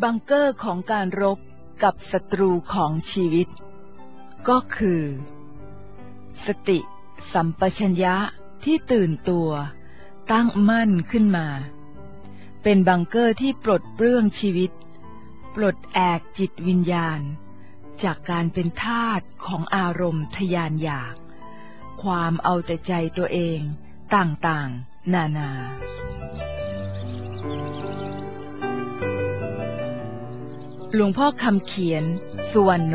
บังเกอร์ของการรบกับศัตรูของชีวิตก็คือสติสัมปชัญญะที่ตื่นตัวตั้งมั่นขึ้นมาเป็นบังเกอร์ที่ปลดเปลื้องชีวิตปลดแอกจิตวิญญาณจากการเป็นทาสของอารมณ์ทยานอยากความเอาแต่ใจตัวเองต่างๆนานาหลวงพ่อคำเขียนสุวรรณโน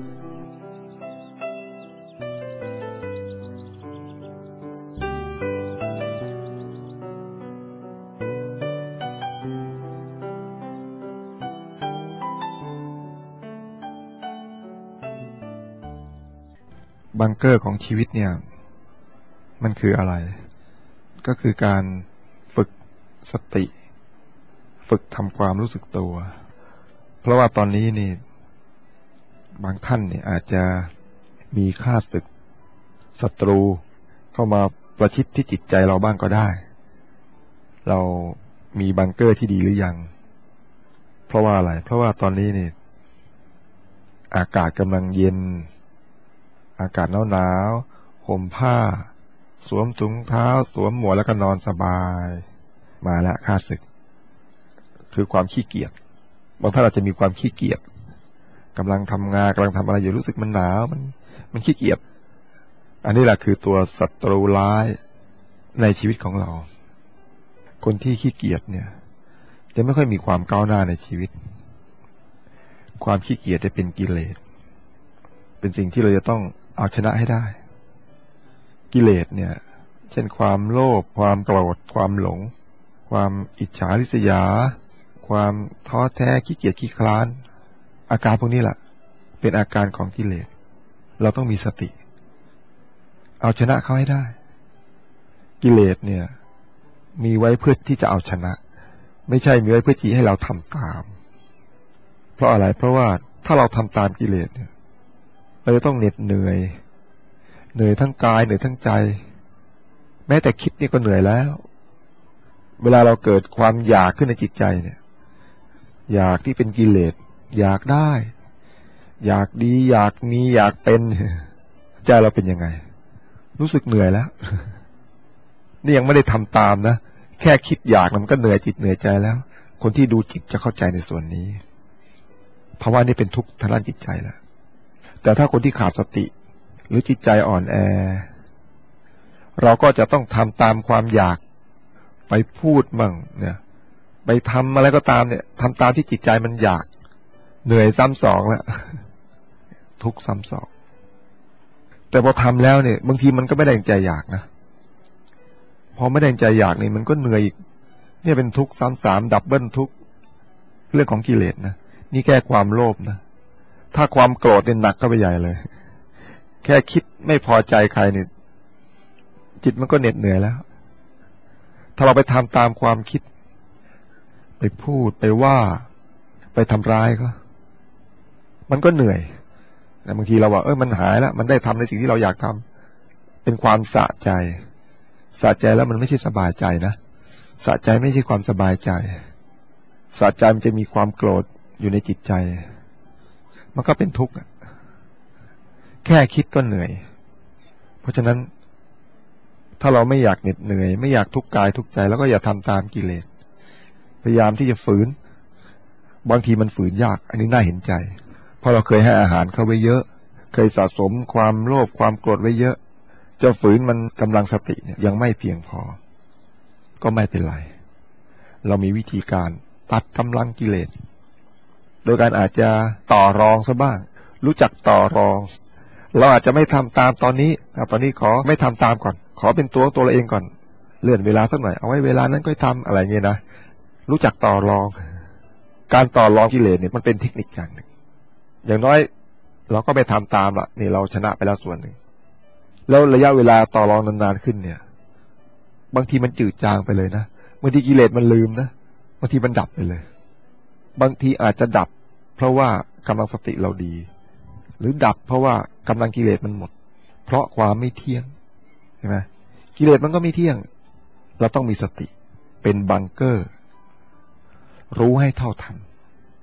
บังเกอร์ของชีวิตเนี่ยมันคืออะไรก็คือการฝึกสติฝึกทำความรู้สึกตัวเพราะว่าตอนนี้นี่บางท่านเนี่ยอาจจะมีข้าศึกศัตรูเข้ามาประชิดที่จิตใจเราบ้างก็ได้เรามีบังเกอร์ที่ดีหรือยังเพราะว่าอะไรเพราะว่าตอนนี้นี่อากาศกำลังเย็นอากาศหนาวห่มผ้าสวมถุงเท้าสวมหมวกแล้วก็นอนสบายมาแล้วข้าศึกคือความขี้เกียจบางท่านอาจจะมีความขี้เกียจกำลังทำงานกำลังทำอะไรอยู่รู้สึกมันหนาวมันขี้เกียจอันนี้แหละคือตัวศัตรูร้ายในชีวิตของเราคนที่ขี้เกียจเนี่ยจะไม่ค่อยมีความก้าวหน้าในชีวิตความขี้เกียจจะเป็นกิเลสเป็นสิ่งที่เราจะต้องเอาชนะให้ได้กิเลสเนี่ยเช่นความโลภความโกรธความหลงความอิจฉาริษยาความท้อแท้ขี้เกียจขี้คลานอาการพวกนี้แหละเป็นอาการของกิเลสเราต้องมีสติเอาชนะเขาให้ได้กิเลสเนี่ยมีไว้เพื่อที่จะเอาชนะไม่ใช่มีไว้เพื่อที่ให้เราทำตามเพราะอะไรเพราะว่าถ้าเราทำตามกิเลสเนี่ยเราจะต้องเหนื่อยทั้งกายเหนื่อยทั้งใจแม้แต่คิดนี่ก็เหนื่อยแล้วเวลาเราเกิดความอยากขึ้นในจิตใจเนี่ยอยากที่เป็นกิเลสอยากได้อยากดีอยากมีอยากเป็นใจเราเป็นยังไงรู้สึกเหนื่อยแล้วนี่ยังไม่ได้ทำตามนะแค่คิดอยากมันก็เหนื่อยจิตเหนื่อยใจแล้วคนที่ดูจิตจะเข้าใจในส่วนนี้เพราะว่านี่เป็นทุกข์ทางด้านจิตใจแล้วแต่ถ้าคนที่ขาดสติหรือจิตใจอ่อนแอเราก็จะต้องทำตามความอยากไปพูดมั่งเนี่ยไปทำอะไรก็ตามเนี่ยทำตามที่จิตใจมันอยากเหนื่อยซ้ำสองแล้วทุกข์ซ้ำสองแต่พอทำแล้วเนี่ยบางทีมันก็ไม่ได้ใจอยากนะพอไม่ได้ใจอยากนี่มันก็เหนื่อยอีกเนี่ยเป็นทุกข์ซ้ำสามดับเบิลทุกข์เรื่องของกิเลสนะนี่แค่ความโลภนะถ้าความโกรธเนี่ยหนักเข้าไปใหญ่เลยแค่คิดไม่พอใจใครเนี่ยจิตมันก็เหน็ดเหนื่อยแล้วถ้าเราไปทำตามความคิดไปพูดไปว่าไปทำร้ายก็มันก็เหนื่อยแต่บางทีเราว่ามันหายแล้วมันได้ทำในสิ่งที่เราอยากทำเป็นความสะใจแล้วมันไม่ใช่สบายใจนะสะใจไม่ใช่ความสบายใจสะใจมันจะมีความโกรธอยู่ในจิตใจมันก็เป็นทุกข์แค่คิดก็เหนื่อยเพราะฉะนั้นถ้าเราไม่อยากเหน็ดเหนื่อยไม่อยากทุกข์กายทุกข์ใจแล้วก็อย่าทำตามกิเลสพยายามที่จะฝืนบางทีมันฝืนยากอันนี้น่าเห็นใจเพราะเราเคยให้อาหารเขาไว้เยอะเคยสะสมความโลภความโกรธไว้เยอะจะฝืนมันกำลังสติเนี่ยยังไม่เพียงพอก็ไม่เป็นไรเรามีวิธีการตัดกำลังกิเลสโดยการอาจจะต่อรองซะบ้างรู้จักต่อรองเราอาจจะไม่ทำตามตอนนี้ขอไม่ทำตามก่อนขอเป็นตัวเราเองก่อนเลื่อนเวลาสักหน่อยเอาไว้เวลานั้นก็ทำอะไรเงี้ยนะรู้จักต่อรองการต่อรองกิเลสเนี่ยมันเป็นเทคนิคอย่างหนึ่งอย่างน้อยเราก็ไปทำตามละนี่เราชนะไปแล้วส่วนหนึ่งแล้วระยะเวลาต่อรองนานๆขึ้นเนี่ยบางทีมันจืดจางไปเลยนะบางทีกิเลสมันลืมนะบางทีมันดับไปเลยบางทีอาจจะดับเพราะว่ากำลังสติเราดีหรือดับเพราะว่ากำลังกิเลสมันหมดเพราะความไม่เที่ยงใช่ไหมกิเลสมันก็ไม่เที่ยงเราต้องมีสติเป็นบังเกอร์รู้ให้เท่าทัน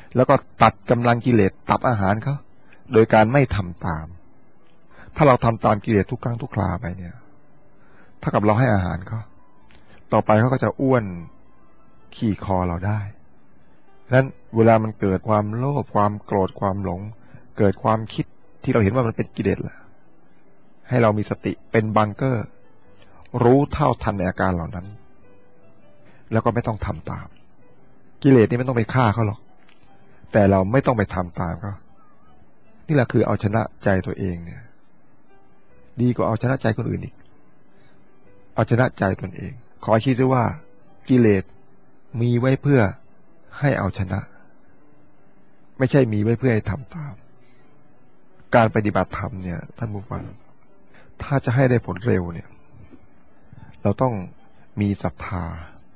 แล้วก็ตัดกำลังกิเลสตัดอาหารเขาโดยการไม่ทำตามถ้าเราทำตามกิเลสทุกครั้งทุกคราไปเนี่ยถ้ากับเราให้อาหารเขาต่อไปเขาก็จะอ้วนขี่คอเราได้นั้นเวลามันเกิดความโลภความโกรธความหลงเกิดความคิดที่เราเห็นว่ามันเป็นกิเลสละให้เรามีสติเป็นบังเกอร์รู้เท่าทันในอาการเหล่านั้นแล้วก็ไม่ต้องทำตามกิเลสนี่ไม่ต้องไปฆ่าเขาหรอกแต่เราไม่ต้องไปทำตามเขานี่แหละคือเอาชนะใจตัวเองเนี่ยดีกว่าเอาชนะใจคนอื่นอีกเอาชนะใจตนเองขอคิดซะว่ากิเลสมีไว้เพื่อให้เอาชนะไม่ใช่มีไว้เพื่อให้ทำตามการปฏิบัติธรรมเนี่ยท่านผู้ฟังถ้าจะให้ได้ผลเร็วเนี่ยเราต้องมีศรัทธา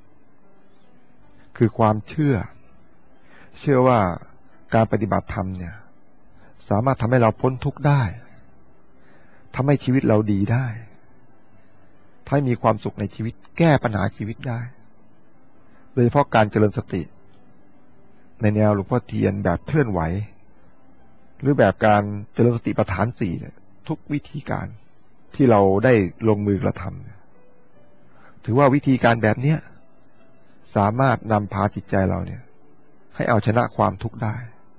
คือความเชื่อว่าการปฏิบัติธรรมเนี่ยสามารถทำให้เราพ้นทุกข์ได้ทำให้ชีวิตเราดีได้ทำให้มีความสุขในชีวิตแก้ปัญหาชีวิตได้โดยเฉพาะการเจริญสติในแนวหลวงพ่อเทียนแบบเคลื่อนไหวหรือแบบการเจริญสติปัฏฐาน4เนี่ยทุกวิธีการที่เราได้ลงมือกระทำถือว่าวิธีการแบบเนี้ยสามารถนำพาจิตใจเราเนี่ยให้เอาชนะความทุกข์ได้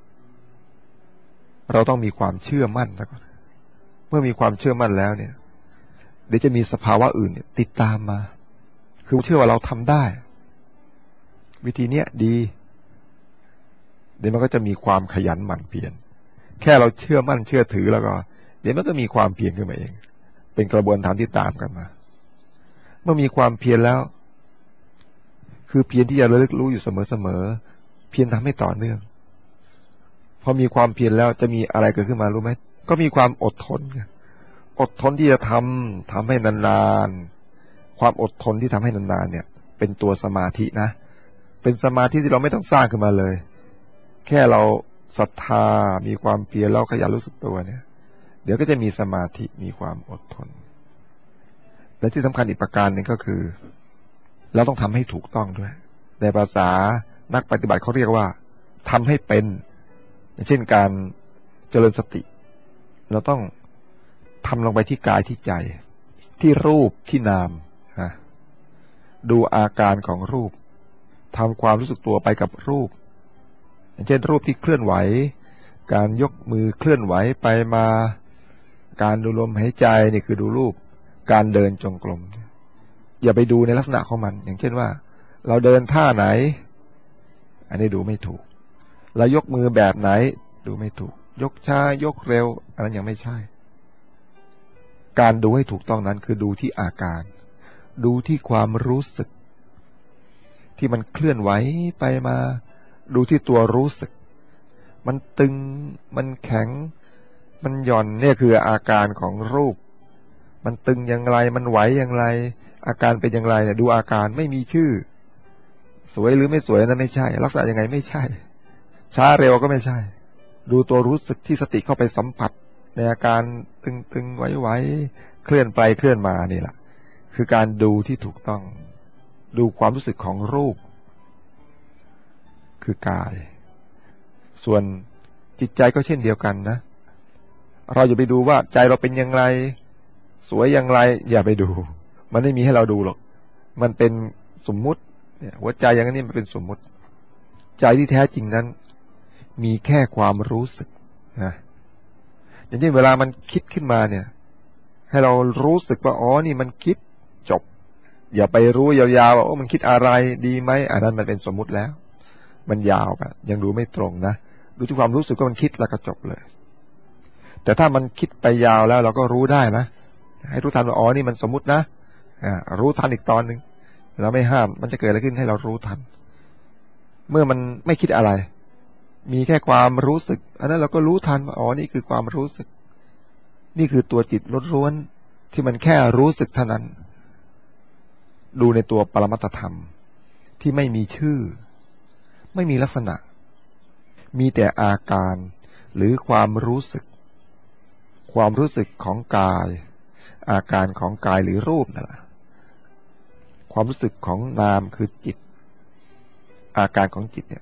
เราต้องมีความเชื่อมั่นก่อนเมื่อมีความเชื่อมั่นแล้วเนี่ยเดี๋ยวจะมีสภาวะอื่นเนี่ยติดตามมาคือเชื่อว่าเราทำได้วิธีเนี้ยดีเดี๋ยวมันก็จะมีความขยันหมั่นเพียรแค่เราเชื่อมั่นเชื่อถือแล้วก็เดี๋ยวมันก็มีความเพียรขึ้นมาเองเป็นกระบวนการที่ตามกันมาเมื่อมีความเพียรแล้วคือเพียรที่จะระลึกรู้อยู่เสมอๆเพียรทำให้ต่อเนื่องพอมีความเพียรแล้วจะมีอะไรเกิดขึ้นมารู้ไหมก็มีความอดทนอดทนที่จะทำให้นานๆความอดทนที่ทำให้นานๆเนี่ยเป็นตัวสมาธินะเป็นสมาธิที่เราไม่ต้องสร้างขึ้นมาเลยแค่เราศรัทธามีความเพียรแล้วขยันรู้สึกตัวเนี่ยเดี๋ยวก็จะมีสมาธิมีความอดทนและที่สำคัญอีกประการหนึ่งก็คือเราต้องทำให้ถูกต้องด้วยในภาษานักปฏิบัติเขาเรียกว่าทำให้เป็นเช่นการเจริญสติเราต้องทำลงไปที่กายที่ใจที่รูปที่นามดูอาการของรูปทำความรู้สึกตัวไปกับรูปอย่างเช่นรูปที่เคลื่อนไหวการยกมือเคลื่อนไหวไปมาการดูลมหายใจนี่คือดูรูปการเดินจงกรมอย่าไปดูในลักษณะของมันอย่างเช่นว่าเราเดินท่าไหนอันนี้ดูไม่ถูกเรายกมือแบบไหนดูไม่ถูกยกช้ายกเร็วอันนั้นยังไม่ใช่การดูให้ถูกต้องนั้นคือดูที่อาการดูที่ความรู้สึกที่มันเคลื่อนไหวไปมาดูที่ตัวรู้สึกมันตึงมันแข็งมันหย่อนเนี่ยคืออาการของรูปมันตึงอย่างไรมันไหวอย่างไรอาการเป็นอย่างไรเนี่ยดูอาการไม่มีชื่อสวยหรือไม่สวยนั้นไม่ใช่ลักษณะยังไงไม่ใช่ช้าเร็วก็ไม่ใช่ดูตัวรู้สึกที่สติเข้าไปสัมผัสในอาการตึงๆไหวๆเคลื่อนไปเคลื่อนมานี่แหละคือการดูที่ถูกต้องดูความรู้สึกของรูปคือกายส่วนจิตใจก็เช่นเดียวกันนะเราอย่าไปดูว่าใจเราเป็นอย่างไรสวยอย่างไรอย่าไปดูมันไม่มีให้เราดูหรอกมันเป็นสมมุติเนี่ยหัวใจอย่างนี้มันเป็นสมมุติใจที่แท้จริงนั้นมีแค่ความรู้สึกนะอย่างเช่นเวลามันคิดขึ้นมาเนี่ยให้เรารู้สึกว่าอ๋อนี่มันคิดจบอย่าไปรู้ยาวๆว่าโอ้มันคิดอะไรดีไหมอันนั้นมันเป็นสมมุติแล้วมันยาวไปยังดูไม่ตรงนะดูที่ความรู้สึกว่ามันคิดแล้วก็จบเลยแต่ถ้ามันคิดไปยาวแล้วเราก็รู้ได้นะให้รู้ทันว่าอ๋อนี่มันสมมุตินะรู้ทันอีกตอนหนึ่งเราไม่ห้ามมันจะเกิดอะไรขึ้นให้เรารู้ทันเมื่อมันไม่คิดอะไรมีแค่ความรู้สึกอันนั้นเราก็รู้ทันว่าอ๋อนี่คือความรู้สึกนี่คือตัวจิตล้วนๆที่มันแค่รู้สึกเท่านั้นดูในตัวปรมัตถธรรมที่ไม่มีชื่อไม่มีลักษณะมีแต่อาการหรือความรู้สึกของกายอาการของกายหรือรูปนั่นแหละความรู้สึกของนามคือจิตอาการของจิตเนี่ย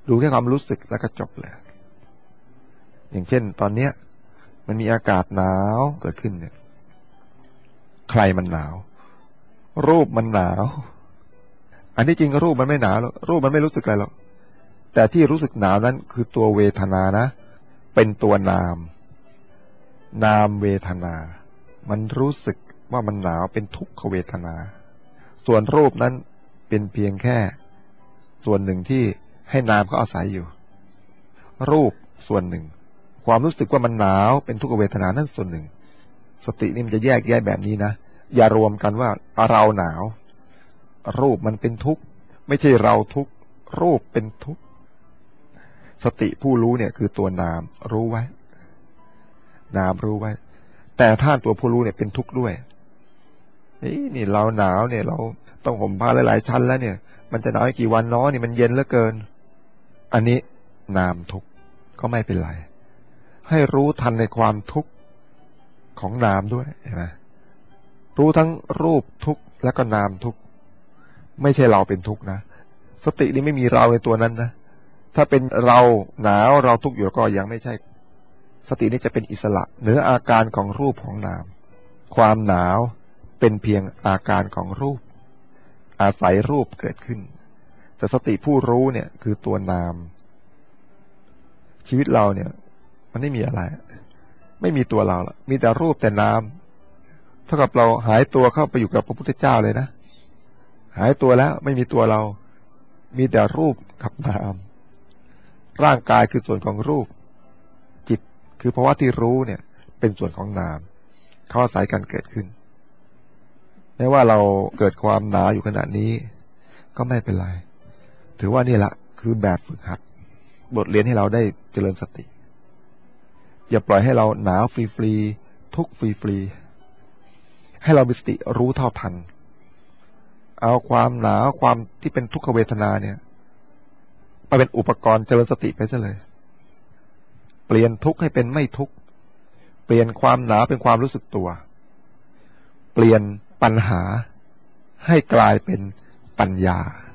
ดูแค่ความรู้สึกแล้วก็จบเลยอย่างเช่นตอนเนี้ยมันมีอากาศหนาวเกิดขึ้นเนี่ยใครมันหนาวรูปมันหนาวอันที่จริงรูปมันไม่หนาวหรอกรูปมันไม่รู้สึกอะไรหรอกแต่ที่รู้สึกหนาวนั้นคือตัวเวทนานะเป็นตัวนามนามเวทนามันรู้สึกว่ามันหนาวเป็นทุกขเวทนาส่วนรูปนั้นเป็นเพียงแค่ส่วนหนึ่งที่ให้นามเขาอาศัยอยู่รูปส่วนหนึ่งความรู้สึกว่ามันหนาวเป็นทุกขเวทนานั่นส่วนหนึ่งสตินี่มันจะแยกแยะแบบนี้นะอย่ารวมกันว่าเราหนาวรูปมันเป็นทุกข์ไม่ใช่เราทุกข์รูปเป็นทุกข์สติผู้รู้เนี่ยคือตัวนามรู้ไว้นามรู้ไว้แต่ท่านตัวผู้รู้เนี่ยเป็นทุกข์ด้วยนี่เราหนาวเนี่ยเราต้องห่มผ้าหลายๆชั้นแล้วเนี่ยมันจะหนาวอีกกี่วันเนาะนี่มันเย็นเหลือเกินอันนี้นามทุกข์ก็ไม่เป็นไรให้รู้ทันในความทุกข์ของนามด้วยเห็นไหมรู้ทั้งรูปทุกข์และก็นามทุกข์ไม่ใช่เราเป็นทุกข์นะสตินี้ไม่มีเราในตัวนั้นนะถ้าเป็นเราหนาวเราทุกข์อยู่ก็ยังไม่ใช่สตินี้จะเป็นอิสระเหนืออาการของรูปของนามความหนาวเป็นเพียงอาการของรูปอาศัยรูปเกิดขึ้นแต่สติผู้รู้เนี่ยคือตัวนามชีวิตเราเนี่ยมันไม่มีอะไรไม่มีตัวเราละมีแต่รูปแต่นามเท่ากับเราหายตัวเข้าไปอยู่กับพระพุทธเจ้าเลยนะหายตัวแล้วไม่มีตัวเรามีแต่รูปกับนามร่างกายคือส่วนของรูปจิตคือภาวะที่รู้เนี่ยเป็นส่วนของนามเขาอาศัยกันเกิดขึ้นแม้ว่าเราเกิดความหนาวอยู่ขณะนี้ก็ไม่เป็นไรถือว่านี่แหละคือแบบฝึกหัดบทเรียนให้เราได้เจริญสติอย่าปล่อยให้เราหนาวฟรีๆทุกข์ฟรีๆให้เรามีสติรู้เท่าทันเอาความหนาวความที่เป็นทุกขเวทนาเนี่ยมาเป็นอุปกรณ์เจริญสติไปซะเลยเปลี่ยนทุกข์ให้เป็นไม่ทุกข์เปลี่ยนความหนาวเป็นความรู้สึกตัวเปลี่ยนปัญหาให้กลายเป็นปัญญา